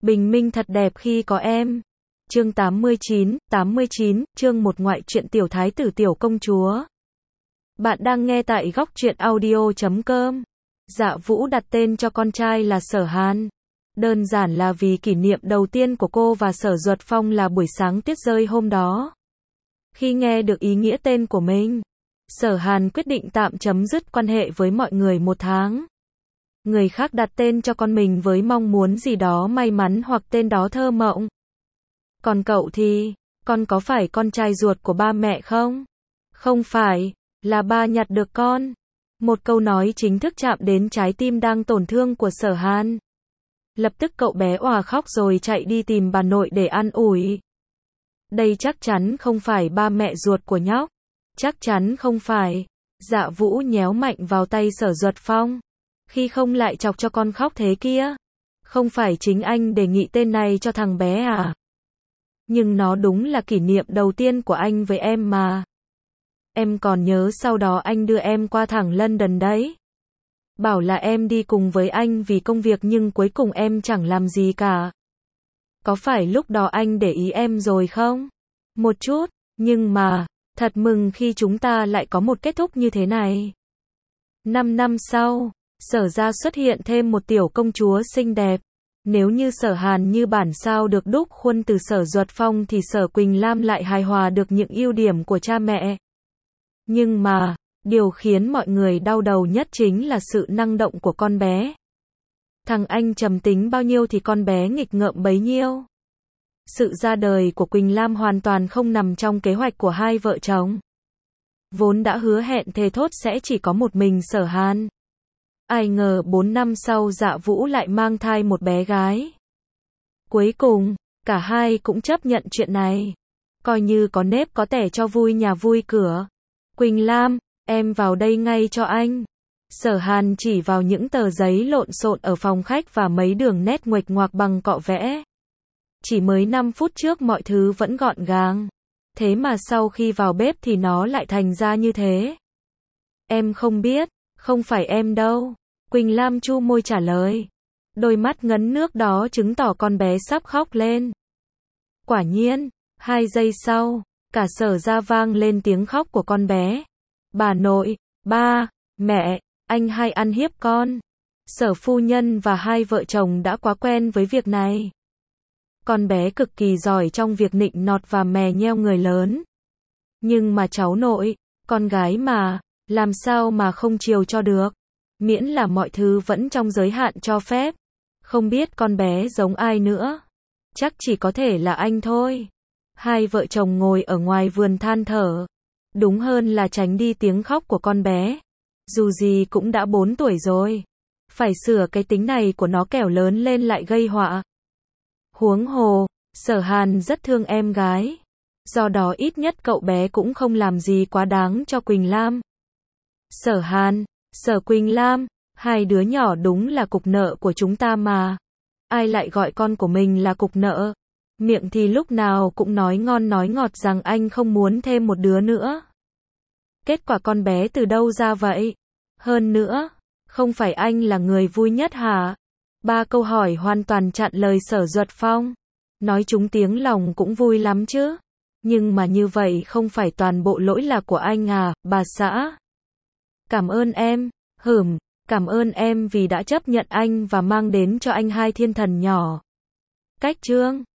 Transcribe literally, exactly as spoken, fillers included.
Bình minh thật đẹp khi có em. Chương tám mươi chín, tám mươi chín, chương một ngoại truyện tiểu thái tử tiểu công chúa. Bạn đang nghe tại góc truyện audio chấm com. Dạ Vũ đặt tên cho con trai là Sở Hàn. Đơn giản là vì kỷ niệm đầu tiên của cô và Sở Duật Phong là buổi sáng tuyết rơi hôm đó. Khi nghe được ý nghĩa tên của mình, Sở Hàn quyết định tạm chấm dứt quan hệ với mọi người một tháng. Người khác đặt tên cho con mình với mong muốn gì đó may mắn hoặc tên đó thơ mộng. Còn cậu thì, con có phải con trai ruột của ba mẹ không? Không phải, là ba nhặt được con. Một câu nói chính thức chạm đến trái tim đang tổn thương của Sở Hàn. Lập tức cậu bé òa khóc rồi chạy đi tìm bà nội để an ủi. Đây chắc chắn không phải ba mẹ ruột của nhóc. Chắc chắn không phải. Dạ Vũ nhéo mạnh vào tay Sở Duật Phong. Khi không lại chọc cho con khóc thế kia. Không phải chính anh đề nghị tên này cho thằng bé à? Nhưng nó đúng là kỷ niệm đầu tiên của anh với em mà. Em còn nhớ sau đó anh đưa em qua thẳng London đấy. Bảo là em đi cùng với anh vì công việc nhưng cuối cùng em chẳng làm gì cả. Có phải lúc đó anh để ý em rồi không? Một chút, nhưng mà, thật mừng khi chúng ta lại có một kết thúc như thế này. Năm năm sau, Sở gia xuất hiện thêm một tiểu công chúa xinh đẹp. Nếu như Sở Hàn như bản sao được đúc khuôn từ Sở Duật Phong thì Sở Quỳnh Lam lại hài hòa được những ưu điểm của cha mẹ. Nhưng mà, điều khiến mọi người đau đầu nhất chính là sự năng động của con bé. Thằng anh trầm tính bao nhiêu thì con bé nghịch ngợm bấy nhiêu. Sự ra đời của Quỳnh Lam hoàn toàn không nằm trong kế hoạch của hai vợ chồng. Vốn đã hứa hẹn thề thốt sẽ chỉ có một mình Sở Hàn. Ai ngờ bốn năm sau Dạ Vũ lại mang thai một bé gái. Cuối cùng, cả hai cũng chấp nhận chuyện này. Coi như có nếp có tẻ cho vui nhà vui cửa. Quỳnh Lam, em vào đây ngay cho anh. Sở Hàn chỉ vào những tờ giấy lộn xộn ở phòng khách và mấy đường nét nguệch ngoạc bằng cọ vẽ. Chỉ mới năm phút trước mọi thứ vẫn gọn gàng. Thế mà sau khi vào bếp thì nó lại thành ra như thế. Em không biết. Không phải em đâu. Quỳnh Lam chu môi trả lời. Đôi mắt ngấn nước đó chứng tỏ con bé sắp khóc lên. Quả nhiên, hai giây sau, cả Sở gia vang lên tiếng khóc của con bé. Bà nội, ba, mẹ, anh hay ăn hiếp con. Sở phu nhân và hai vợ chồng đã quá quen với việc này. Con bé cực kỳ giỏi trong việc nịnh nọt và mè nheo người lớn. Nhưng mà cháu nội, con gái mà, làm sao mà không chiều cho được. Miễn là mọi thứ vẫn trong giới hạn cho phép. Không biết con bé giống ai nữa. Chắc chỉ có thể là anh thôi. Hai vợ chồng ngồi ở ngoài vườn than thở. Đúng hơn là tránh đi tiếng khóc của con bé. Dù gì cũng đã bốn tuổi rồi. Phải sửa cái tính này của nó kẻo lớn lên lại gây họa. Huống hồ, Sở Hàn rất thương em gái. Do đó ít nhất cậu bé cũng không làm gì quá đáng cho Quỳnh Lam. Sở Hàn, Sở Quỳnh Lam, hai đứa nhỏ đúng là cục nợ của chúng ta mà. Ai lại gọi con của mình là cục nợ? Miệng thì lúc nào cũng nói ngon nói ngọt rằng anh không muốn thêm một đứa nữa. Kết quả con bé từ đâu ra vậy? Hơn nữa, không phải anh là người vui nhất hả? Ba câu hỏi hoàn toàn chặn lời Sở Duật Phong. Nói chúng tiếng lòng cũng vui lắm chứ. Nhưng mà như vậy không phải toàn bộ lỗi là của anh à, bà xã. Cảm ơn em, hửm, cảm ơn em vì đã chấp nhận anh và mang đến cho anh hai thiên thần nhỏ. Cách chương